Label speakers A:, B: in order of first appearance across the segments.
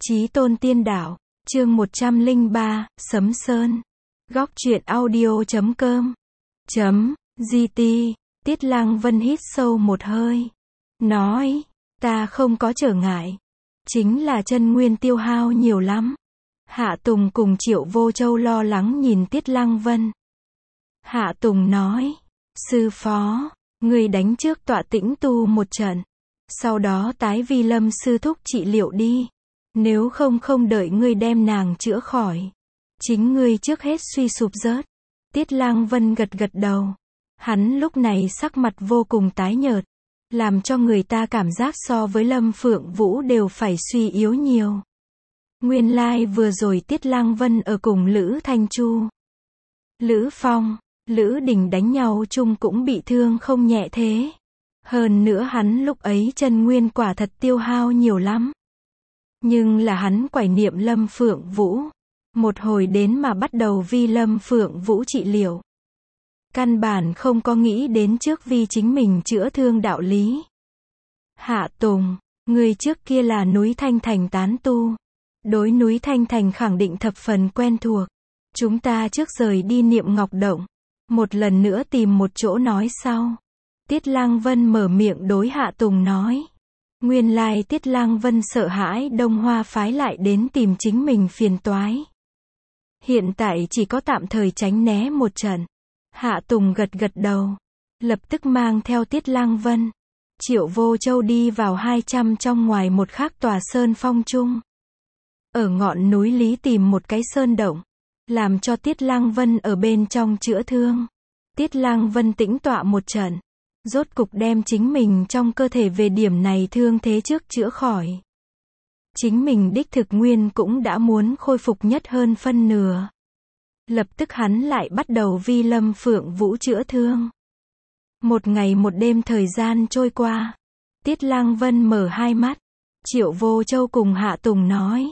A: Chí tôn tiên đạo, chương 103, Sấm Sơn. Góc truyện audio.com. GT, Tiết Lăng Vân hít sâu một hơi. Nói, ta không có trở ngại. Chính là chân nguyên tiêu hao nhiều lắm. Hạ Tùng cùng Triệu Vô Châu lo lắng nhìn Tiết Lăng Vân. Hạ Tùng nói, sư phó, người đánh trước tọa tĩnh tu một trận. Sau đó tái vi Lâm sư thúc trị liệu đi. Nếu không đợi ngươi đem nàng chữa khỏi. Chính ngươi trước hết suy sụp rớt. Tiết Lăng Vân gật đầu. Hắn lúc này sắc mặt vô cùng tái nhợt. Làm cho người ta cảm giác so với Lâm Phượng Vũ đều phải suy yếu nhiều. Nguyên lai vừa rồi Tiết Lăng Vân ở cùng Lữ Thanh Chu, Lữ Phong, Lữ Đình đánh nhau chung cũng bị thương không nhẹ thế. Hơn nữa hắn lúc ấy chân nguyên quả thật tiêu hao nhiều lắm. Nhưng là hắn quải niệm Lâm Phượng Vũ. Một hồi đến mà bắt đầu vi Lâm Phượng Vũ trị liệu. Căn bản không có nghĩ đến trước vi chính mình chữa thương đạo lý. Hạ Tùng, người trước kia là núi Thanh Thành tán tu. Đối núi Thanh Thành khẳng định thập phần quen thuộc. Chúng ta trước rời đi Niệm Ngọc Động. Một lần nữa tìm một chỗ nói sau. Tiết Lăng Vân mở miệng đối Hạ Tùng nói. Nguyên lai Tiết Lăng Vân sợ hãi Đông Hoa phái lại đến tìm chính mình phiền toái. Hiện tại chỉ có tạm thời tránh né một trận. Hạ Tùng gật đầu. Lập tức mang theo Tiết Lăng Vân, Triệu Vô Châu đi vào 200 trong ngoài một khác tòa sơn phong chung. Ở ngọn núi Lý tìm một cái sơn động. Làm cho Tiết Lăng Vân ở bên trong chữa thương. Tiết Lăng Vân tĩnh tọa một trận. Rốt cục đem chính mình trong cơ thể về điểm này thương thế trước chữa khỏi. Chính mình đích thực nguyên cũng đã muốn khôi phục nhất hơn phân nửa. Lập tức hắn lại bắt đầu vi Lâm Phượng Vũ chữa thương. Một ngày một đêm thời gian trôi qua. Tiết Lăng Vân mở hai mắt. Triệu Vô Châu cùng Hạ Tùng nói.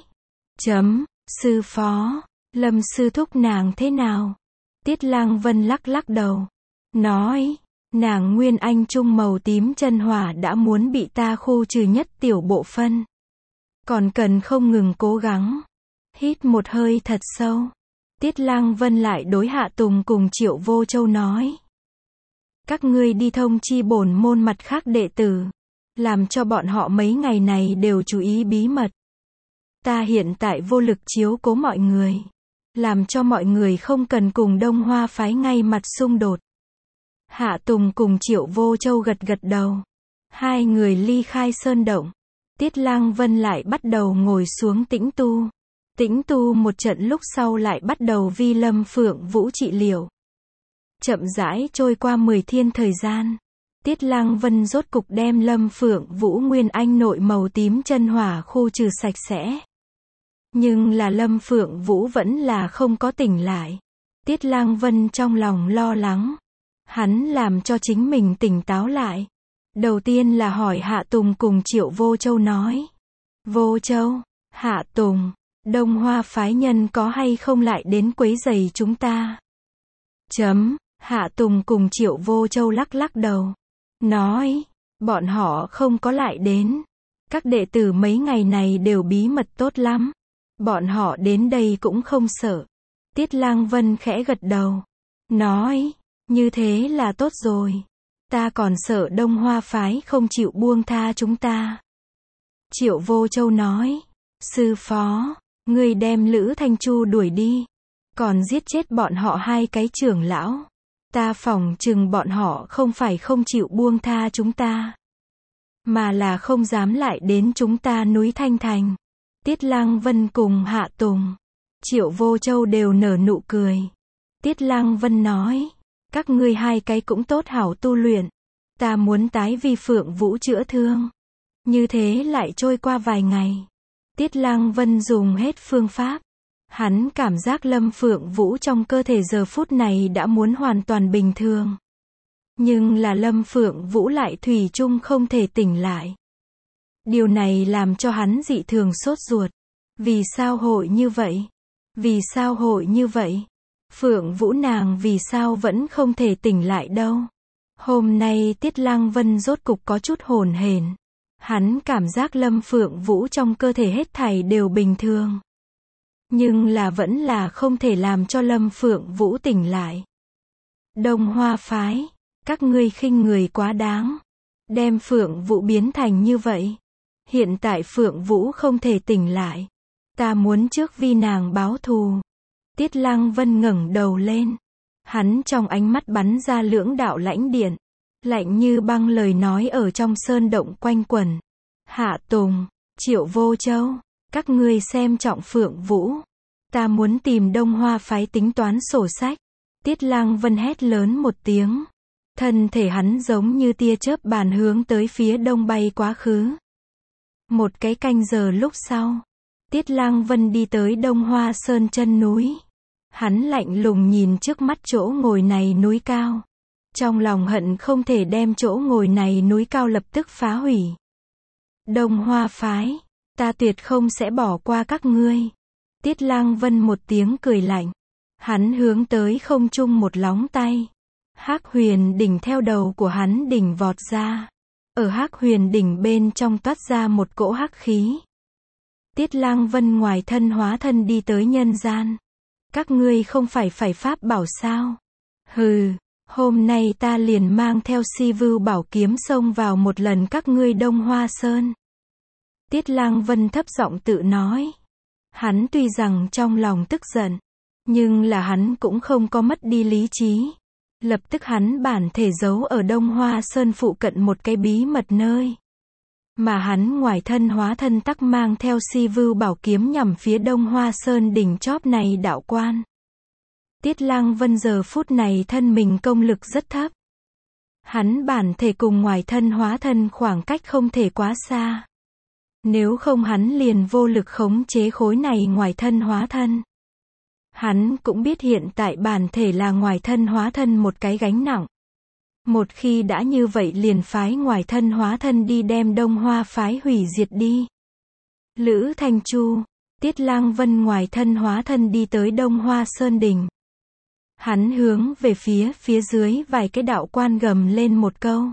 A: Sư phó, Lâm sư thúc nàng thế nào? Tiết Lăng Vân lắc đầu. Nói, nàng nguyên anh trung màu tím chân hỏa đã muốn bị ta khu trừ nhất tiểu bộ phân. Còn cần không ngừng cố gắng. Hít một hơi thật sâu. Tiết Lăng Vân lại đối Hạ Tùng cùng Triệu Vô Châu nói. Các ngươi đi thông chi bổn môn mặt khác đệ tử. Làm cho bọn họ mấy ngày này đều chú ý bí mật. Ta hiện tại vô lực chiếu cố mọi người. Làm cho mọi người không cần cùng Đông Hoa phái ngay mặt xung đột. Hạ Tùng cùng Triệu Vô Châu gật đầu. Hai người ly khai sơn động. Tiết Lăng Vân lại bắt đầu ngồi xuống tĩnh tu. Tĩnh tu một trận lúc sau lại bắt đầu vi Lâm Phượng Vũ trị liệu. Chậm rãi trôi qua 10 thiên thời gian. Tiết Lăng Vân rốt cục đem Lâm Phượng Vũ nguyên anh nội màu tím chân hỏa khu trừ sạch sẽ. Nhưng là Lâm Phượng Vũ vẫn là không có tỉnh lại. Tiết Lăng Vân trong lòng lo lắng. Hắn làm cho chính mình tỉnh táo lại. Đầu tiên là hỏi Hạ Tùng cùng Triệu Vô Châu nói. Vô Châu, Hạ Tùng, Đông Hoa phái nhân có hay không lại đến quấy rầy chúng ta? Hạ Tùng cùng Triệu Vô Châu lắc đầu. Nói, bọn họ không có lại đến. Các đệ tử mấy ngày này đều bí mật tốt lắm. Bọn họ đến đây cũng không sợ. Tiết Lăng Vân khẽ gật đầu. Nói, như thế là tốt rồi. Ta còn sợ Đông Hoa phái không chịu buông tha chúng ta. Triệu Vô Châu nói. Sư phó, ngươi đem Lữ Thanh Chu đuổi đi. Còn giết chết bọn họ hai cái trưởng lão. Ta phỏng chừng bọn họ không phải không chịu buông tha chúng ta. Mà là không dám lại đến chúng ta núi Thanh Thành. Tiết Lăng Vân cùng Hạ Tùng, Triệu Vô Châu đều nở nụ cười. Tiết Lăng Vân nói. Các ngươi hai cái cũng tốt hảo tu luyện. Ta muốn tái vi Phượng Vũ chữa thương. Như thế lại trôi qua vài ngày. Tiết Lăng Vân dùng hết phương pháp. Hắn cảm giác Lâm Phượng Vũ trong cơ thể giờ phút này đã muốn hoàn toàn bình thường. Nhưng là Lâm Phượng Vũ lại thủy chung không thể tỉnh lại. Điều này làm cho hắn dị thường sốt ruột. Vì sao hội như vậy? Vì sao hội như vậy? Phượng Vũ nàng vì sao vẫn không thể tỉnh lại đâu? Hôm nay Tiết Lăng Vân rốt cục có chút hồn hển. Hắn cảm giác Lâm Phượng Vũ trong cơ thể hết thảy đều bình thường. Nhưng là vẫn là không thể làm cho Lâm Phượng Vũ tỉnh lại. Đông Hoa phái, các ngươi khinh người quá đáng. Đem Phượng Vũ biến thành như vậy. Hiện tại Phượng Vũ không thể tỉnh lại. Ta muốn trước vì nàng báo thù. Tiết Lăng Vân ngẩng đầu lên. Hắn trong ánh mắt bắn ra lưỡng đạo lãnh điện. Lạnh như băng lời nói ở trong sơn động quanh quẩn. Hạ Tùng, Triệu Vô Châu, các ngươi xem trọng Phượng Vũ. Ta muốn tìm Đông Hoa phái tính toán sổ sách. Tiết Lăng Vân hét lớn một tiếng. Thân thể hắn giống như tia chớp bàn hướng tới phía đông bay quá khứ. Một cái canh giờ lúc sau, Tiết Lăng Vân đi tới Đông Hoa Sơn chân núi. Hắn lạnh lùng nhìn trước mắt chỗ ngồi này núi cao. Trong lòng hận không thể đem chỗ ngồi này núi cao lập tức phá hủy. Đông Hoa phái, ta tuyệt không sẽ bỏ qua các ngươi. Tiết Lăng Vân một tiếng cười lạnh. Hắn hướng tới không trung một lóng tay. Hắc Huyền đỉnh theo đầu của hắn đỉnh vọt ra. Ở Hắc Huyền đỉnh bên trong toát ra một cỗ hắc khí. Tiết Lăng Vân ngoài thân hóa thân đi tới nhân gian. Các ngươi không phải pháp bảo sao? Hừ, hôm nay ta liền mang theo Si Vưu bảo kiếm xông vào một lần các ngươi Đông Hoa Sơn. Tiết Lăng Vân thấp giọng tự nói. Hắn tuy rằng trong lòng tức giận, nhưng là hắn cũng không có mất đi lý trí. Lập tức hắn bản thể giấu ở Đông Hoa Sơn phụ cận một cái bí mật nơi. Mà hắn ngoài thân hóa thân tắc mang theo Si Vưu bảo kiếm nhằm phía Đông Hoa Sơn đỉnh chóp này đạo quan. Tiết Lăng Vân giờ phút này thân mình công lực rất thấp. Hắn bản thể cùng ngoài thân hóa thân khoảng cách không thể quá xa. Nếu không hắn liền vô lực khống chế khối này ngoài thân hóa thân. Hắn cũng biết hiện tại bản thể là ngoài thân hóa thân một cái gánh nặng. Một khi đã như vậy liền phái ngoài thân hóa thân đi đem Đông Hoa phái hủy diệt đi. Lữ Thanh Chu, Tiết Lăng Vân ngoài thân hóa thân đi tới Đông Hoa Sơn đỉnh. Hắn hướng về phía dưới vài cái đạo quan gầm lên một câu.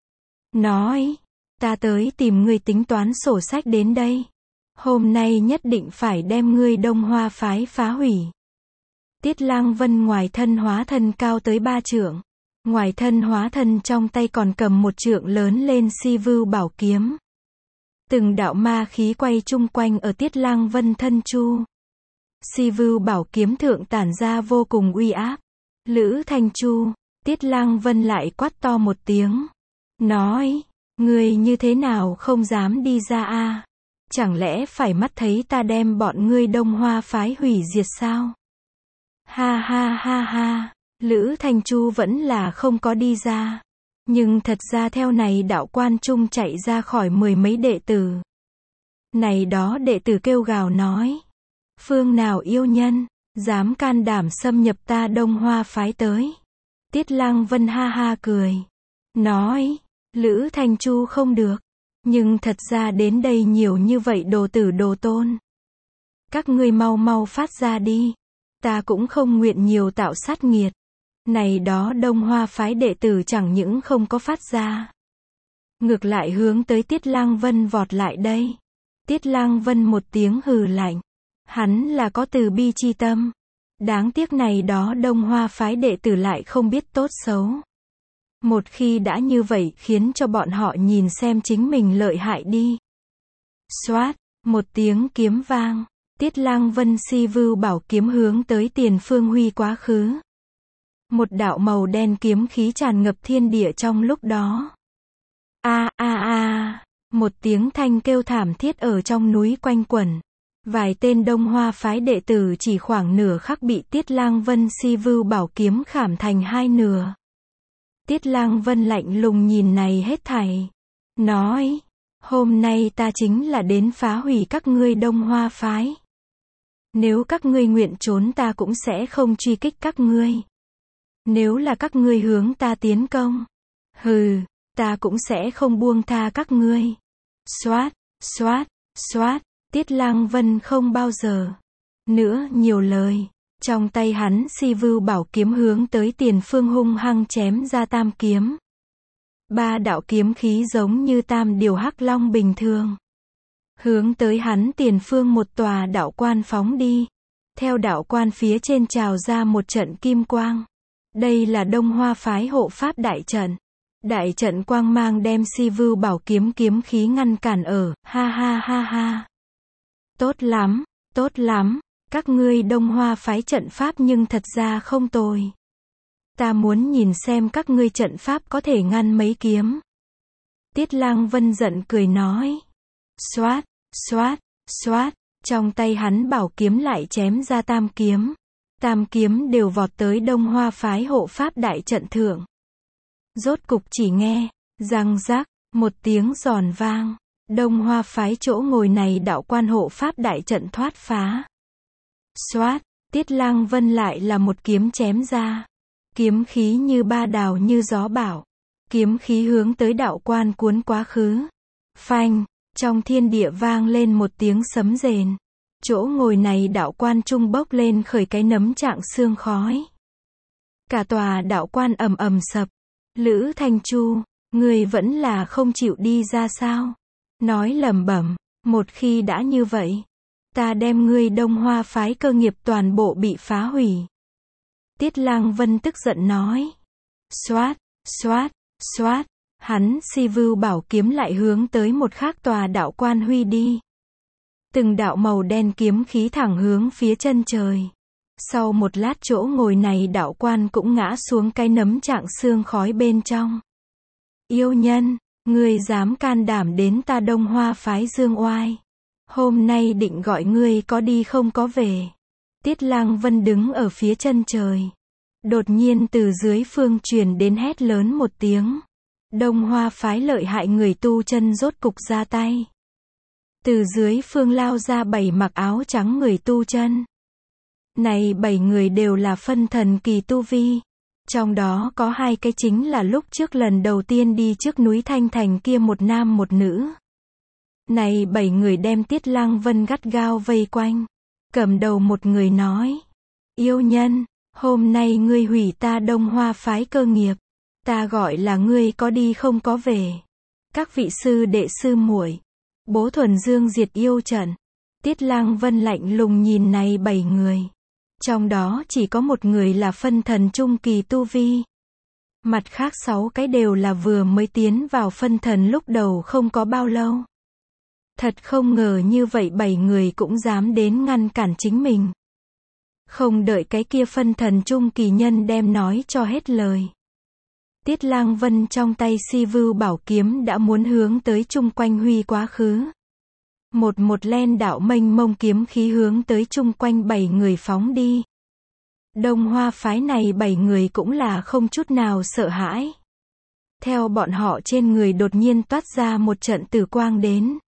A: Nói, ta tới tìm ngươi tính toán sổ sách đến đây. Hôm nay nhất định phải đem ngươi Đông Hoa phái phá hủy. Tiết Lăng Vân ngoài thân hóa thân cao tới 3 trượng. Ngoài thân hóa thân trong tay còn cầm một trượng lớn lên Si Vưu bảo kiếm. Từng đạo ma khí quay chung quanh ở Tiết Lăng Vân thân chu. Si Vưu bảo kiếm thượng tản ra vô cùng uy áp. Lữ Thanh Chu, Tiết Lăng Vân lại quát to một tiếng. Nói, ngươi như thế nào không dám đi ra a? Chẳng lẽ phải mắt thấy ta đem bọn ngươi Đông Hoa phái hủy diệt sao? Ha ha ha ha, Lữ Thanh Chu vẫn là không có đi ra. Nhưng thật ra theo này đạo quan trung chạy ra khỏi 10 mấy đệ tử. Này đó đệ tử kêu gào nói. Phương nào yêu nhân, dám can đảm xâm nhập ta Đông Hoa phái tới. Tiết Lăng Vân ha ha cười. Nói, Lữ Thanh Chu không được. Nhưng thật ra đến đây nhiều như vậy đồ tử đồ tôn. Các ngươi mau mau phát ra đi. Ta cũng không nguyện nhiều tạo sát nghiệt. Này đó Đông Hoa phái đệ tử chẳng những không có phát ra. Ngược lại hướng tới Tiết Lăng Vân vọt lại đây. Tiết Lăng Vân một tiếng hừ lạnh. Hắn là có từ bi chi tâm. Đáng tiếc này đó Đông Hoa phái đệ tử lại không biết tốt xấu. Một khi đã như vậy khiến cho bọn họ nhìn xem chính mình lợi hại đi. Xoát, một tiếng kiếm vang. Tiết Lăng Vân Si Vưu bảo kiếm hướng tới Tiền Phương huy quá khứ. Một đạo màu đen kiếm khí tràn ngập thiên địa trong lúc đó. A a a, một tiếng thanh kêu thảm thiết ở trong núi quanh quẩn. Vài tên Đông Hoa phái đệ tử chỉ khoảng nửa khắc bị Tiết Lăng Vân Si Vưu bảo kiếm khảm thành hai nửa. Tiết Lăng Vân lạnh lùng nhìn này hết thảy. Nói, hôm nay ta chính là đến phá hủy các ngươi Đông Hoa phái. Nếu các ngươi nguyện trốn ta cũng sẽ không truy kích các ngươi. Nếu là các ngươi hướng ta tiến công, hừ, ta cũng sẽ không buông tha các ngươi. Xoát, xoát, xoát, Tiết Lăng Vân không bao giờ nữa nhiều lời. Trong tay hắn Si Vưu bảo kiếm hướng tới Tiền Phương hung hăng chém ra tam kiếm. Ba đạo kiếm khí giống như tam điều hắc long bình thường. Hướng tới hắn tiền phương một tòa đạo quan phóng đi. Theo đạo quan phía trên trào ra một trận kim quang. Đây là Đông Hoa phái hộ pháp đại trận. Đại trận quang mang đem Si Vưu Bảo kiếm kiếm khí ngăn cản ở, ha ha ha ha. Tốt lắm, các ngươi Đông Hoa phái trận pháp nhưng thật ra không tồi. Ta muốn nhìn xem các ngươi trận pháp có thể ngăn mấy kiếm. Tiết Lang Vân giận cười nói. Xoát, xoát, xoát, trong tay hắn bảo kiếm lại chém ra tam kiếm. Tam kiếm đều vọt tới Đông Hoa phái hộ pháp đại trận thượng. Rốt cục chỉ nghe, răng rắc, một tiếng giòn vang. Đông Hoa phái chỗ ngồi này đạo quan hộ pháp đại trận thoát phá. Xoát, Tiết Lang Vân lại là một kiếm chém ra. Kiếm khí như ba đào như gió bão. Kiếm khí hướng tới đạo quan cuốn quá khứ. Phanh, trong thiên địa vang lên một tiếng sấm rền. Chỗ ngồi này đạo quan trung bốc lên khởi cái nấm trạng sương khói. Cả tòa đạo quan ầm ầm sập. Lữ Thanh Chu, người vẫn là không chịu đi ra sao? Nói lẩm bẩm, một khi đã như vậy, ta đem ngươi Đông Hoa phái cơ nghiệp toàn bộ bị phá hủy. Tiết Lang Vân tức giận nói. Xoát, xoát, xoát, hắn Si Vưu Bảo kiếm lại hướng tới một khác tòa đạo quan huy đi. Từng đạo màu đen kiếm khí thẳng hướng phía chân trời. Sau một lát chỗ ngồi này đạo quan cũng ngã xuống cái nấm trạng sương khói bên trong. Yêu nhân, ngươi dám can đảm đến ta Đông Hoa phái dương oai. Hôm nay định gọi ngươi có đi không có về. Tiết Lang Vân đứng ở phía chân trời. Đột nhiên từ dưới phương truyền đến hét lớn một tiếng. Đông Hoa phái lợi hại người tu chân rốt cục ra tay. Từ dưới phương lao ra 7 mặc áo trắng người tu chân. Này 7 người đều là phân thần kỳ tu vi. Trong đó có 2 cái chính là lúc trước lần đầu tiên đi trước núi Thanh Thành kia một nam một nữ. Này 7 người đem Tiết Lang Vân gắt gao vây quanh. Cầm đầu một người nói. Yêu nhân, hôm nay ngươi hủy ta Đông Hoa phái cơ nghiệp. Ta gọi là ngươi có đi không có về. Các vị sư đệ sư muội, bố thuần dương diệt yêu trận. Tiết Lang Vân lạnh lùng nhìn này 7 người. Trong đó chỉ có một người là phân thần trung kỳ tu vi. Mặt khác 6 cái đều là vừa mới tiến vào phân thần lúc đầu không có bao lâu. Thật không ngờ như vậy 7 người cũng dám đến ngăn cản chính mình. Không đợi cái kia phân thần trung kỳ nhân đem nói cho hết lời. Tiết Lang Vân trong tay Si Vưu Bảo kiếm đã muốn hướng tới chung quanh huy quá khứ. Một len đạo mênh mông kiếm khí hướng tới chung quanh 7 người phóng đi. Đông Hoa phái này 7 người cũng là không chút nào sợ hãi. Theo bọn họ trên người đột nhiên toát ra một trận tử quang đến.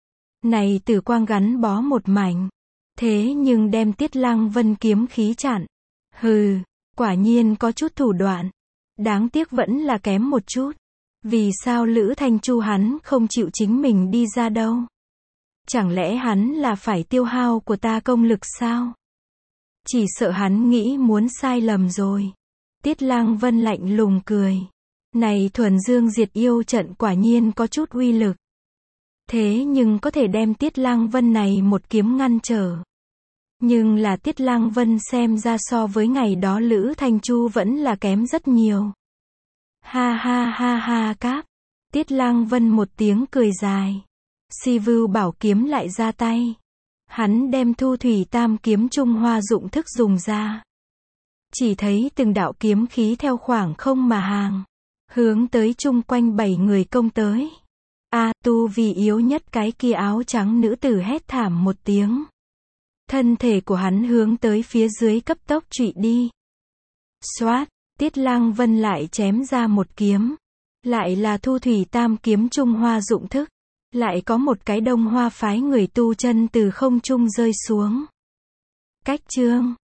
A: Này tử quang gắn bó một mảnh. Thế nhưng đem Tiết Lang Vân kiếm khí chặn. Hừ, quả nhiên có chút thủ đoạn. Đáng tiếc vẫn là kém một chút. Vì sao Lữ Thanh Chu hắn không chịu chính mình đi ra đâu? Chẳng lẽ hắn là phải tiêu hao của ta công lực sao? Chỉ sợ hắn nghĩ muốn sai lầm rồi. Tiết Lang Vân lạnh lùng cười. Này thuần dương diệt yêu trận quả nhiên có chút uy lực. Thế nhưng có thể đem Tiết Lang Vân này một kiếm ngăn trở. Nhưng là Tiết Lang Vân xem ra so với ngày đó Lữ Thanh Chu vẫn là kém rất nhiều. Ha ha ha ha cáp. Tiết Lang Vân một tiếng cười dài. Si Vưu Bảo kiếm lại ra tay. Hắn đem Thu Thủy Tam kiếm Trung Hoa dụng thức dùng ra. Chỉ thấy từng đạo kiếm khí theo khoảng không mà hàng. Hướng tới chung quanh 7 người công tới. Tu vì yếu nhất cái kia áo trắng nữ tử hét thảm một tiếng. Thân thể của hắn hướng tới phía dưới cấp tốc trụy đi. Xoát, Tiết Lang Vân lại chém ra một kiếm. Lại là Thu Thủy Tam kiếm Trung Hoa dụng thức. Lại có một cái Đông Hoa phái người tu chân từ không trung rơi xuống. Cách chương